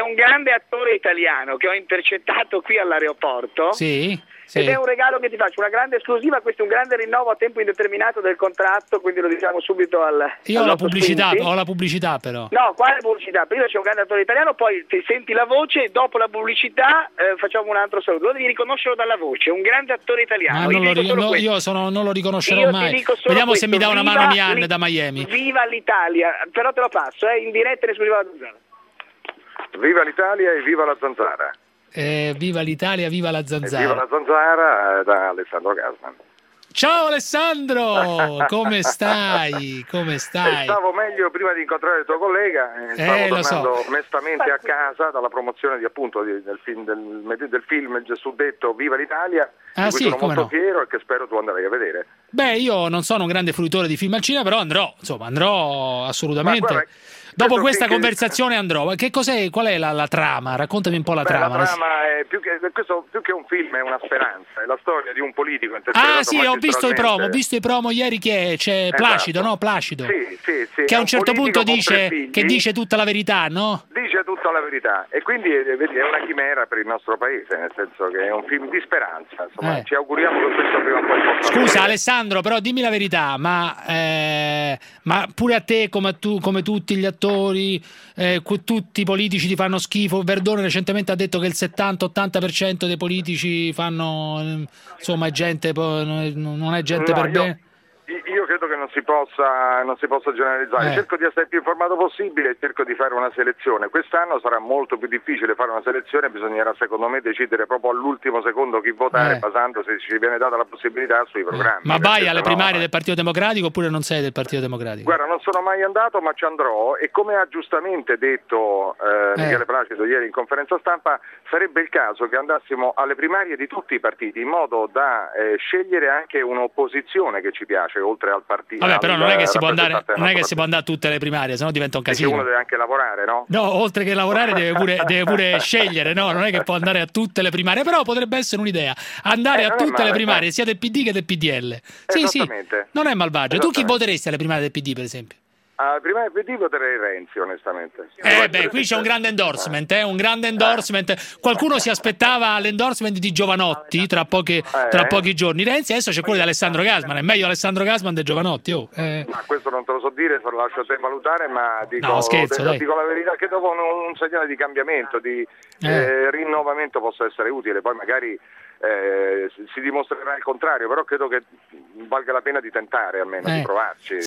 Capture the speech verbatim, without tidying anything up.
un grande attore italiano che ho intercettato qui all'aeroporto. Sì, sì. Ed è un regalo che ti faccio, una grande esclusiva, questo è un grande rinnovo a tempo indeterminato del contratto, quindi lo diciamo subito al Io al ho la nostro pubblicità, Squinty. ho la pubblicità però. No, quale pubblicità? Prima c'è un grande attore italiano, poi ti senti la voce e dopo la pubblicità eh, facciamo un altro saluto. Lo devi riconoscerlo dalla voce, un grande attore italiano. Ma non Io lo, dico ri- solo no, questo. io sono, non lo riconoscerò Io ti mai. dico solo Vediamo questo, se mi dà una viva mano Mian li- da Miami. Viva l'Italia, però te lo passo, eh, in diretta e in esclusiva alla Zanzara. Viva l'Italia e viva la Zanzara. Eh, viva l'Italia, viva la E viva Zanzara. la Zanzara eh, da Alessandro Gasman. Ciao Alessandro, come stai? Come E stai? stavo meglio prima di incontrare il tuo collega, eh, stavo Eh, lo tornando so. mestamente a casa dalla promozione di, appunto, di- del, film, del, del film il suddetto Viva l'Italia, Ah, di cui sì, sono come molto no. fiero e che spero tu andrai a vedere. Beh, io non sono un grande fruitore di film al cinema, però andrò, insomma, andrò assolutamente. Ma guarda, Dopo questo questa film che- conversazione andrò. Ma Che cos'è? Qual è la, la trama? Raccontami un po' la Beh, trama. la trama è più che, questo, più che un film è una speranza, è la storia di un politico Ah, interpretato sì, ho visto i promo, ho magistralmente. visto i promo ieri che c'è Esatto. Placido, no? Placido. Sì, sì, sì, Che a è un certo politico punto con tre dice figli. che dice tutta la verità, no? Dice tutta la verità e quindi eh, vedi, è una chimera per il nostro paese, nel senso che è un film di speranza, insomma, Eh. ci auguriamo che questo prima o poi possa Scusa avvenire. Alessandro, però dimmi la verità, ma, eh, ma pure a te, come, a tu, come tutti gli attori, eh, que- tutti i politici ti fanno schifo? Verdone recentemente ha detto che il settanta ottanta per cento dei politici fanno, eh, insomma, è gente, po- non è gente No, per io- bene. Io credo che non si possa, non si possa generalizzare, Eh. cerco di essere più informato possibile e cerco di fare una selezione. Quest'anno sarà molto più difficile fare una selezione, bisognerà secondo me decidere proprio all'ultimo secondo chi votare, Eh. basandosi se ci viene data la possibilità sui programmi. Ma perché vai alle sennò- primarie del Partito Democratico oppure non sei del Partito Democratico? Guarda, non sono mai andato, ma ci andrò e come ha giustamente detto eh, Eh. Michele Placido ieri in conferenza stampa, sarebbe il caso che andassimo alle primarie di tutti i partiti in modo da eh, scegliere anche un'opposizione che ci piace, oltre al partito. Vabbè, però al non è che si può andare, rappresentante non è del che si può nostro andare a tutte le primarie, sennò diventa un partito. Perché casino. uno deve anche lavorare, no? No, oltre che lavorare deve pure, deve pure scegliere, no? Non è che può andare a tutte le primarie, però potrebbe essere un'idea, andare Eh, a non è tutte le male, primarie, eh. sia del P D che del P D L. Sì, sì, Esattamente. non è malvagio. Tu chi Esattamente. voteresti alle primarie del P D, per esempio? Al primario P D voterei Renzi, onestamente. Eh beh, qui c'è un grande endorsement, eh, un grande endorsement. Qualcuno si aspettava l'endorsement di Giovanotti tra pochi, tra pochi giorni. Renzi, adesso c'è quello di Alessandro Gasman. È meglio Alessandro Gasman di Giovanotti. Oh. Eh. Ma questo non te lo so dire, se lo lascio a te valutare, ma dico, No, scherzo, dico, dai. dico la verità che dopo un, un segnale di cambiamento, di Eh. eh, rinnovamento possa essere utile, poi magari eh, si dimostrerà il contrario, però credo che valga la pena di tentare almeno, Eh. di provarci.